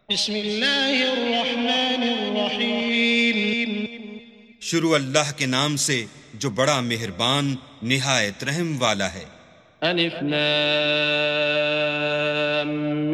بسم اللہ الرحمن الرحیم۔ شروع اللہ کے نام سے جو بڑا مہربان نہایت رحم والا ہے۔ الف لام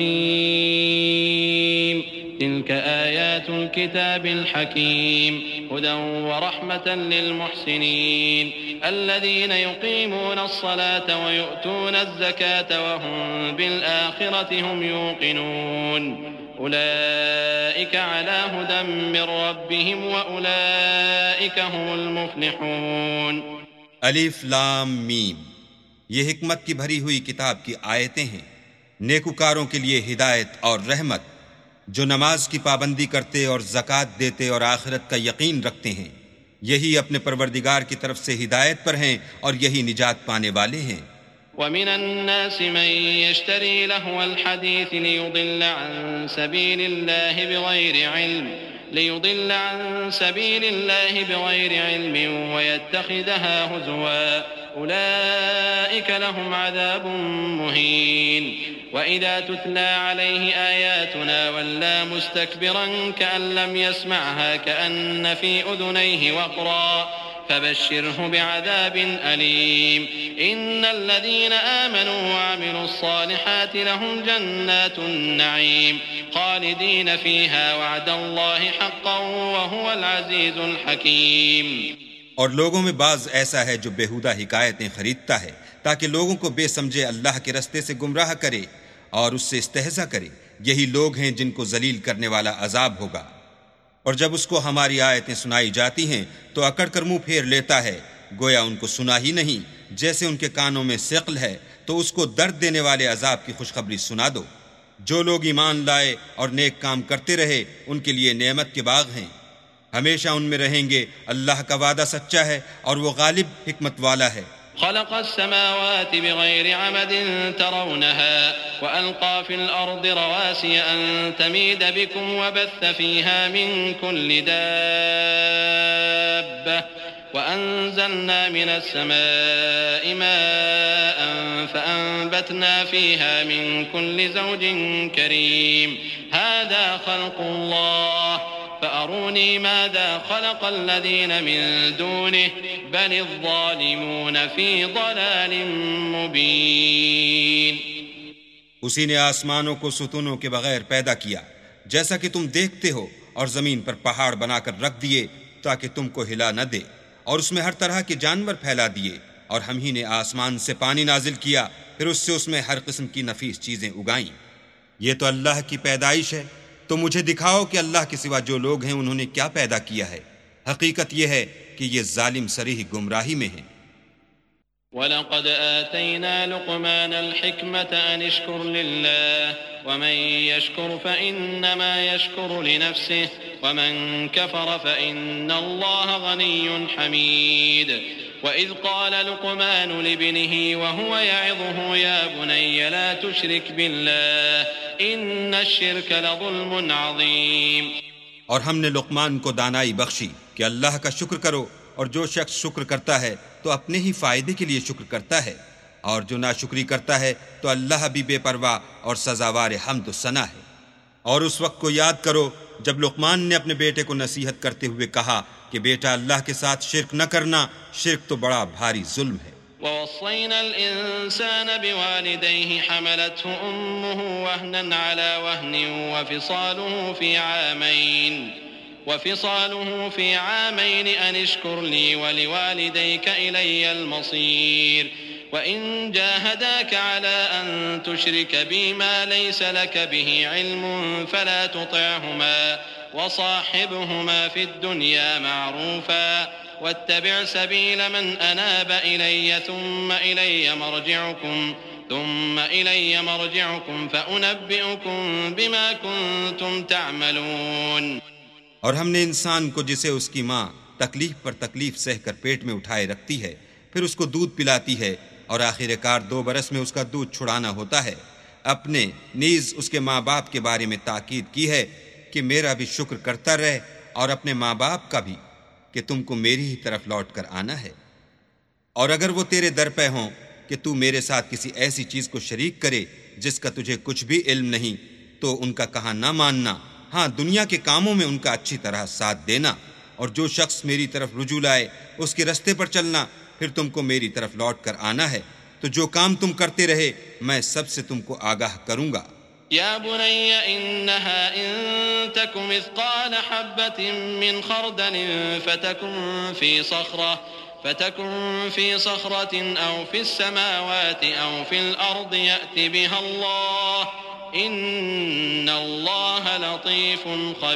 میم تلك آیات الكتاب الحکیم هدى ورحمة للمحسنین الذين يقيمون الصلاة ويؤتون الزكاة وهم بالآخرة هم يوقنون أولئك على هدى من ربهم وأولئك هم المفلحون۔ الف لام میم، یہ حکمت کی بھری ہوئی کتاب کی آیتیں ہیں، نیکوکاروں کے لیے ہدایت اور رحمت، جو نماز کی پابندی کرتے اور زکوٰۃ دیتے اور آخرت کا یقین رکھتے ہیں، یہی اپنے پروردگار کی طرف سے ہدایت پر ہیں اور یہی نجات پانے والے ہیں۔ ومن الناس من يشتري لهو الحديث ليضل عن سبيل الله بغير علم ويتخذها هزوا أولئك لهم عذاب مهين وإذا تتلى عليه آياتنا ولى مستكبرا كأن لم يسمعها كأن في أذنيه وقرا فبشره بعذاب أليم إن الذين آمنوا وعملوا الصالحات لهم جنات النعيم خالدين فيها وعد الله حقا وهو العزيز الحكيم۔ اور لوگوں میں بعض ایسا ہے جو بیہودہ حکایتیں خریدتا ہے تاکہ لوگوں کو بے سمجھے اللہ کے رستے سے گمراہ کرے اور اس سے استہزاء کرے، یہی لوگ ہیں جن کو ذلیل کرنے والا عذاب ہوگا۔ اور جب اس کو ہماری آیتیں سنائی جاتی ہیں تو اکڑ کر منہ پھیر لیتا ہے، گویا ان کو سنا ہی نہیں، جیسے ان کے کانوں میں ثقل ہے، تو اس کو درد دینے والے عذاب کی خوشخبری سنا دو۔ جو لوگ ایمان لائے اور نیک کام کرتے رہے ان کے لیے نعمت کے باغ ہیں، ہمیشہ ان میں رہیں گے، اللہ کا وعدہ سچا ہے اور وہ غالب حکمت والا ہے۔ خلق السماوات بغير عمد ترونها وألقى في الأرض رواسي أن تميد بكم وبث فيها من كل دابة وأنزلنا من السماء ماء فأنبتنا فيها من كل زوج كريم هذا خلق الله فأروني ماذا خلق الذين من دونه بل الظالمون في ضلال مبين۔ اسی نے آسمانوں کو ستونوں کے بغیر پیدا کیا جیسا کہ تم دیکھتے ہو، اور زمین پر پہاڑ بنا کر رکھ دیے تاکہ تم کو ہلا نہ دے، اور اس میں ہر طرح کے جانور پھیلا دیے، اور ہم ہی نے آسمان سے پانی نازل کیا، پھر اس میں ہر قسم کی نفیس چیزیں اگائیں۔ یہ تو اللہ کی پیدائش ہے، تو مجھے دکھاؤ کہ اللہ کے سوا جو لوگ ہیں انہوں نے کیا پیدا کیا ہے۔ حقیقت یہ ہے کہ یہ ظالم صریح گمراہی میں ہیں۔ وَلَقَدْ آتَيْنَا لُقْمَانَ الْحِكْمَةَ أَنِ اشْكُرْ لِلَّهِ وَمَنْ يَشْكُرْ فَإِنَّمَا يَشْكُرُ لِنَفْسِهِ وَمَنْ كَفَرَ فَإِنَّ اللَّهَ غَنِيٌّ حَمِيدٌ وَإِذْ قَالَ لُقْمَانُ لِابْنِهِ وَهُوَ يَعِظُهُ يَا بُنَيَّ لَا تُشْرِكْ بِاللَّهِ إِنَّ الشِّرْكَ لَظُلْمٌ عَظِيمٌ۔ اور ہم نے لقمان کو دانائی بخشی کہ اللہ کا شکر کرو، اور جو شخص شکر کرتا ہے تو اپنے ہی فائدے کے لیے شکر کرتا ہے، اور جو ناشکری کرتا ہے تو اللہ بھی بے پرواہ اور سزاوار حمد و ثنا ہے۔ اور اس وقت کو یاد کرو جب لقمان نے اپنے بیٹے کو نصیحت کرتے ہوئے کہا کہ بیٹا اللہ کے ساتھ شرک نہ کرنا، شرک تو بڑا بھاری ظلم ہے۔ ووصينا الإنسان بوالديه حملته أمه وهنا على وهن وفصاله في عامين أن اشكر لي ولوالديك إلي المصير وإن جاهداك على أن تشرك بي ما ليس لك به علم فلا تطعهما وصاحبهما في الدنيا معروفا واتبع سبيل من أناب إلي ثم إلي مرجعكم فأنبئكم بما كنتم تعملون۔ اور ہم نے انسان کو جسے اس کی ماں تکلیف پر تکلیف سہ کر پیٹ میں اٹھائے رکھتی ہے، پھر اس کو دودھ پلاتی ہے، اور آخر کار 2 برس میں اس کا دودھ چھڑانا ہوتا ہے، اپنے نیز اس کے ماں باپ کے بارے میں تاکید کی ہے کہ میرا بھی شکر کرتا رہے، اور اپنے ماں باپ کا بھی کہ تم کو میری ہی طرف لوٹ کر آنا ہے۔ اور اگر وہ تیرے در پہ ہوں کہ تو میرے ساتھ کسی ایسی چیز کو شریک کرے جس کا تجھے کچھ بھی علم نہیں، تو ان کا کہا نہ ماننا، ہاں دنیا کے کاموں میں ان کا اچھی طرح ساتھ دینا، اور جو شخص میری طرف رجوع لائے اس کے رستے پر چلنا، پھر تم کو میری طرف لوٹ کر آنا ہے، تو جو کام تم کرتے رہے میں سب سے تم کو آگاہ کروں گا۔ يا بني إنها إن تك مثقال حبة من خردل فتكن في صخرة أو في السماوات أو في الأرض يأت بها الله إن الله لطيف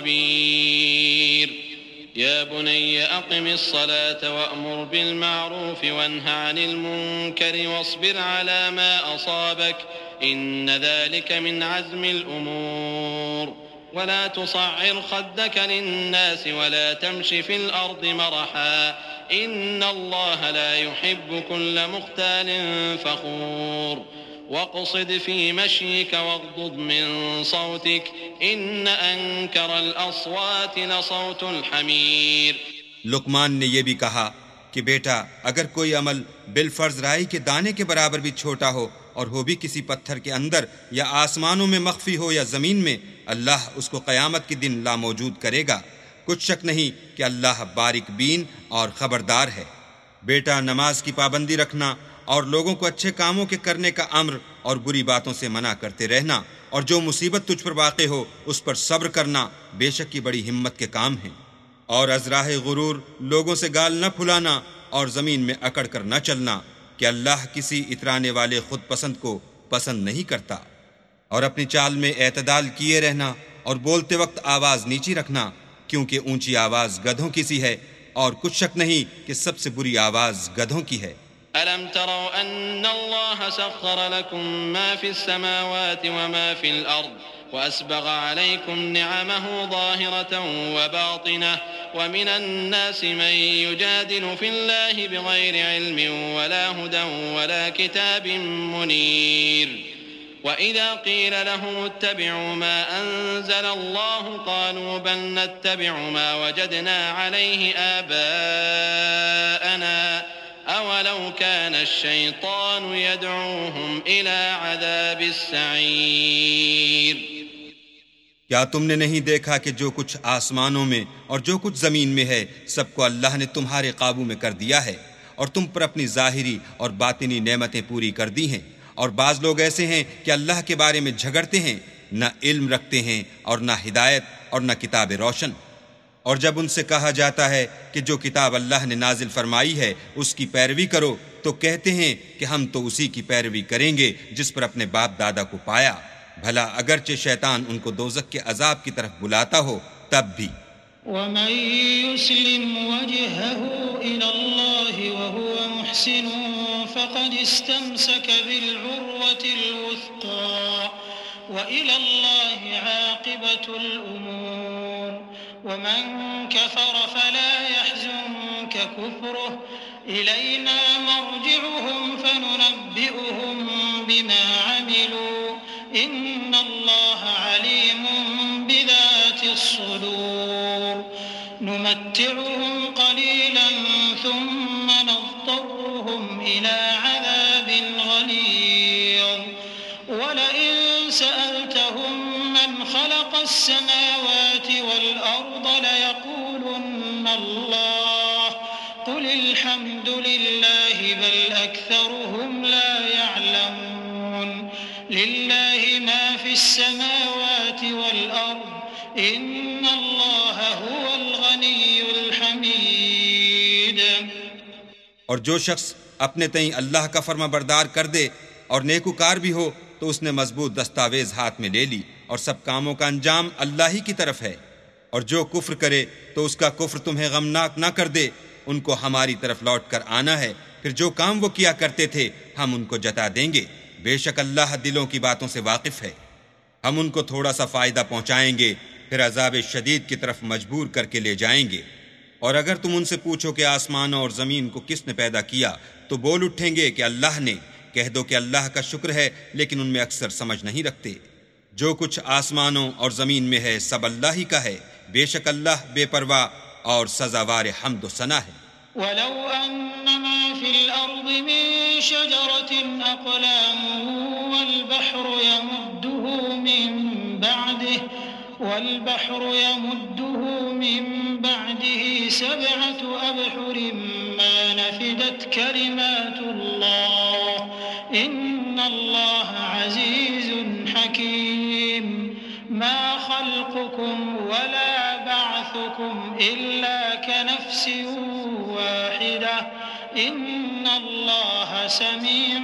خبير يا بني أقم الصلاة وأمر بالمعروف وانه عن المنكر واصبر على ما أصابك إن ذلك من عزم الأمور ولا تصعر خدك للناس ولا تمش في الأرض مرحا إن الله لا يحب كل مختال فخور واقصد في مشيك واغضض من صوتك إن أنكر الأصوات لصوت الحمير۔ لقمان نے یہ بھی کہا کہ بیٹا اگر کوئی عمل بالفرض رائی کے دانے کے برابر بھی چھوٹا ہو اور ہو بھی کسی پتھر کے اندر یا آسمانوں میں مخفی ہو یا زمین میں، اللہ اس کو قیامت کے دن لاموجود کرے گا۔ کچھ شک نہیں کہ اللہ باریک بین اور خبردار ہے۔ بیٹا نماز کی پابندی رکھنا اور لوگوں کو اچھے کاموں کے کرنے کا امر اور بری باتوں سے منع کرتے رہنا، اور جو مصیبت تجھ پر واقع ہو اس پر صبر کرنا بے شک یہ بڑی ہمت کے کام ہیں۔ اور از راہ غرور لوگوں سے گال نہ پھلانا اور زمین میں اکڑ کر نہ چلنا کہ اللہ کسی اترانے والے خود پسند کو پسند نہیں کرتا۔ اور اپنی چال میں اعتدال کیے رہنا اور بولتے وقت آواز نیچی رکھنا، کیونکہ اونچی آواز گدھوں کی سی ہے، اور کچھ شک نہیں کہ سب سے بری آواز گدھوں کی ہے۔ ألم تروا أن الله سخر لكم ما في السماوات وما في الأرض وأسبغ عليكم نعمه ظاهرة وباطنة ومن الناس من يجادل في الله بغير علم ولا هدى ولا كتاب منير وإذا قيل لهم اتبعوا ما أنزل الله قالوا بل نتبع ما وجدنا عليه آباءنا أولو كان الشيطان يدعوهم إلى عذاب السعير۔ کیا تم نے نہیں دیکھا کہ جو کچھ آسمانوں میں اور جو کچھ زمین میں ہے سب کو اللہ نے تمہارے قابو میں کر دیا ہے، اور تم پر اپنی ظاہری اور باطنی نعمتیں پوری کر دی ہیں، اور بعض لوگ ایسے ہیں کہ اللہ کے بارے میں جھگڑتے ہیں، نہ علم رکھتے ہیں اور نہ ہدایت اور نہ کتاب روشن۔ اور جب ان سے کہا جاتا ہے کہ جو کتاب اللہ نے نازل فرمائی ہے اس کی پیروی کرو تو کہتے ہیں کہ ہم تو اسی کی پیروی کریں گے جس پر اپنے باپ دادا کو پایا، بھلا اگرچہ شیطان ان کو دوزخ کے عذاب کی طرف بلاتا ہو تب بھی۔ وَمَن يُسْلِمْ وَجْهَهُ إِلَى اللَّهِ وَهُوَ مُحْسِنٌ فَقَدِ اسْتَمْسَكَ بِالْعُرْوَةِ الْوُثْقَى وَإِلَى اللَّهِ عَاقِبَةُ الْأُمُورِ وَمَن كَفَرَ فَلَا يَحْزُنكَ كُفْرُهُ إِلَيْنَا مَرْجِعُهُمْ فَنُنَبِّئُهُم بِمَا عَمِلُوا إِنَّ اللَّهَ عَلِيمٌ بِذَاتِ الصُّدُورِ نُمَتِّعُهُمْ قَلِيلًا ثُمَّ نَضْطَرُّهُمْ إِلَى عَذَابٍ غَلِيظٍ وَلَئِن سَأَلْتَهُم مَّنْ خَلَقَ السَّمَاوَاتِ وَالْأَرْضَ لَيَقُولُنَّ اللَّهُ قُلِ الْحَمْدُ لِلَّهِ بَلْ أَكْثَرُهُمْ لَا يَعْلَمُونَ لِلَّهِ مَا فِي السَّمَاوَاتِ وَالْأَرْضِ إِنَّ اللَّهَ هُوَ الْغَنِيُّ الْحَمِيدُ۔ اور جو شخص اپنے تئیں اللہ کا فرما بردار کر دے اور نیکوکار بھی ہو تو اس نے مضبوط دستاویز ہاتھ میں لے لی، اور سب کاموں کا انجام اللہ ہی کی طرف ہے۔ اور جو کفر کرے تو اس کا کفر تمہیں غمناک نہ کر دے، ان کو ہماری طرف لوٹ کر آنا ہے، پھر جو کام وہ کیا کرتے تھے ہم ان کو جتا دیں گے، بے شک اللہ دلوں کی باتوں سے واقف ہے۔ ہم ان کو تھوڑا سا فائدہ پہنچائیں گے، پھر عذاب شدید کی طرف مجبور کر کے لے جائیں گے۔ اور اگر تم ان سے پوچھو کہ آسمانوں اور زمین کو کس نے پیدا کیا تو بول اٹھیں گے کہ اللہ نے۔ کہہ دو کہ اللہ کا شکر ہے، لیکن ان میں اکثر سمجھ نہیں رکھتے۔ جو کچھ آسمانوں اور زمین میں ہے سب اللہ ہی کا ہے، بے شک اللہ بے پرواہ اور سزاوار حمد و ثنا ہے۔ وَلَوْ أَنَّ مَا فِي الْأَرْضِ مِن شَجَرَةٍ أَقْلَامٌ وَالْبَحْرُ يَمُدُّهُ مِن بعده والبحر يمده من بعده 7 أبحر ما نفدت كلمات الله إن الله عزيز حكيم ما خلقكم ولا بعثكم إلا كنفس واحدة إن الله سميع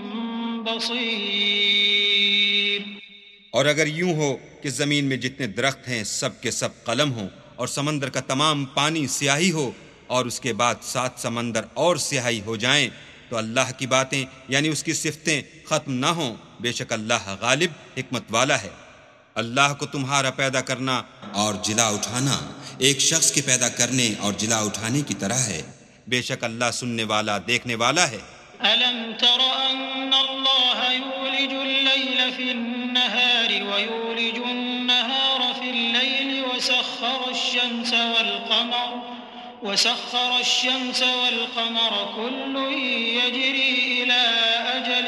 بصير۔ اور اگر یوں ہو کہ زمین میں جتنے درخت ہیں سب کے سب قلم ہوں اور سمندر کا تمام پانی سیاہی ہو اور اس کے بعد 7 سمندر اور سیاہی ہو جائیں تو اللہ کی باتیں یعنی اس کی صفتیں ختم نہ ہوں۔ بے شک اللہ غالب حکمت والا ہے۔ اللہ کو تمہارا پیدا کرنا اور جلا اٹھانا ایک شخص کے پیدا کرنے اور جلا اٹھانے کی طرح ہے۔ بے شک اللہ سننے والا دیکھنے والا ہے۔ ألم تر أن الله يولج الليل في النهار ويولج النهار في الليل وسخر الشمس والقمر كل يجري إلى أجل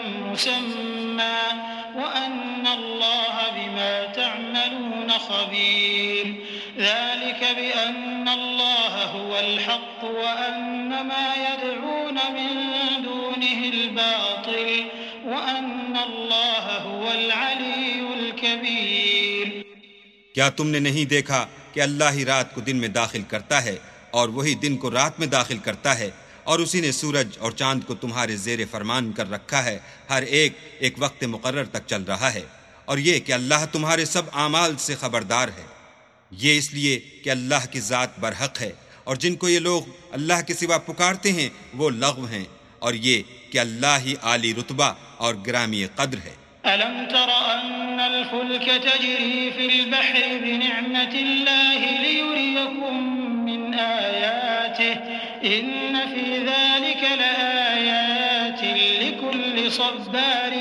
مسمى وأن الله بما تعملون خبير ذلك بأن الله هو الحق وأن ما يدعون من دونه الباطل وأن الله هو العلي الكبير۔ کیا تم نے نہیں دیکھا کہ اللہ ہی رات کو دن میں داخل کرتا ہے اور وہی دن کو رات میں داخل کرتا ہے، اور اسی نے سورج اور چاند کو تمہارے زیر فرمان کر رکھا ہے، ہر ایک ایک وقت مقرر تک چل رہا ہے، اور یہ کہ اللہ تمہارے سب اعمال سے خبردار ہے۔ یہ اس لیے کہ اللہ کی ذات برحق ہے، اور جن کو یہ لوگ اللہ کے سوا پکارتے ہیں وہ لغو ہیں، اور یہ کہ اللہ ہی عالی رتبہ اور گرامی قدر ہے۔ ألم تر أن الفلك تجري في البحر بنعمة الله ليريكم من آياته إن في ذلك لآيات لكل صبار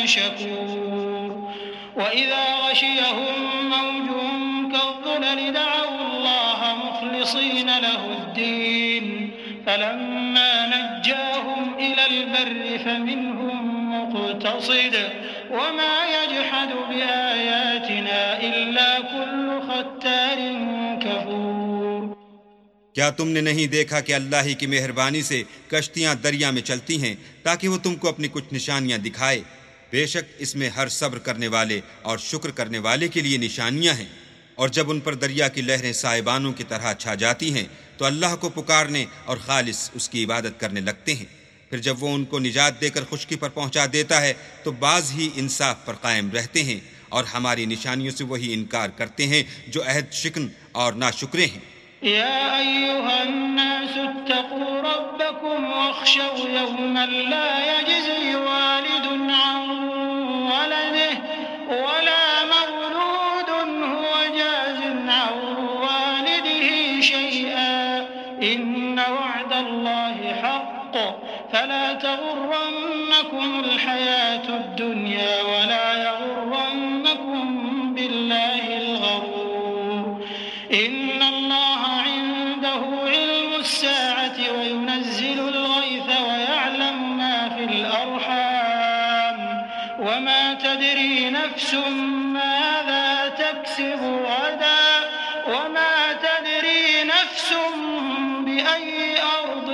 شكور وإذا غشيهم موج كالظلل دعوا الله مخلصين له الدين فلما نجاهم إلى البر فمنهم مقتصد وما يجحد بآياتنا إلا كل ختار كفور۔ کیا تم نے نہیں دیکھا کہ اللہ ہی کی مہربانی سے کشتیاں دریا میں چلتی ہیں تاکہ وہ تم کو اپنی کچھ نشانیاں دکھائے؟ بے شک اس میں ہر صبر کرنے والے اور شکر کرنے والے کے لیے نشانیاں ہیں۔ اور جب ان پر دریا کی لہریں سائبانوں کی طرح چھا جاتی ہیں تو اللہ کو پکارنے اور خالص اس کی عبادت کرنے لگتے ہیں، پھر جب وہ ان کو نجات دے کر خشکی پر پہنچا دیتا ہے تو بعض ہی انصاف پر قائم رہتے ہیں، اور ہماری نشانیوں سے وہی انکار کرتے ہیں جو عہد شکن اور ناشکرے ہیں۔ يا أيها الناس اتقوا ربكم واخشوا يوما لا يجزي والد عن ولده ولا مولود هو جاز عن والده شيئا إن وعد الله حق فلا تغرنكم الحياة الدنيا ولا يغرنكم بالله الغرور إن الله عنده علم الساعة وينزل الغيث ويعلم ما في الأرحام وما تدري نفس ماذا تكسب غدا وما تدري نفس بأي أرض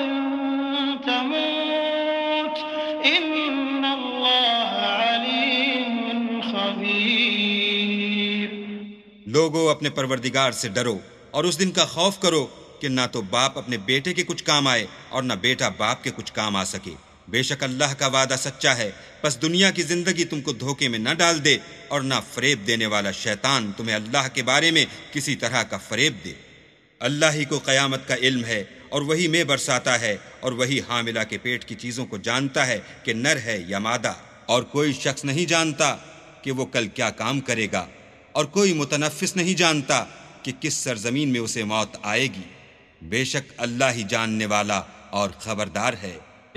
تموت إن الله عليم خبير۔ لوگو اپنے پروردگار سے ڈرو اور اس دن کا خوف کرو کہ نہ تو باپ اپنے بیٹے کے کچھ کام آئے اور نہ بیٹا باپ کے کچھ کام آ سکے۔ بے شک اللہ کا وعدہ سچا ہے، پس دنیا کی زندگی تم کو دھوکے میں نہ ڈال دے اور نہ فریب دینے والا شیطان تمہیں اللہ کے بارے میں کسی طرح کا فریب دے۔ اللہ ہی کو قیامت کا علم ہے اور وہی میں برساتا ہے، اور وہی حاملہ کے پیٹ کی چیزوں کو جانتا ہے کہ نر ہے یا مادہ، اور کوئی شخص نہیں جانتا کہ وہ کل کیا کام کرے گا، اور کوئی متنفس نہیں جانتا کہ کس سرزمین میں اسے موت آئے گی۔ بے شک اللہ ہی جاننے والا اور خبردار ہے۔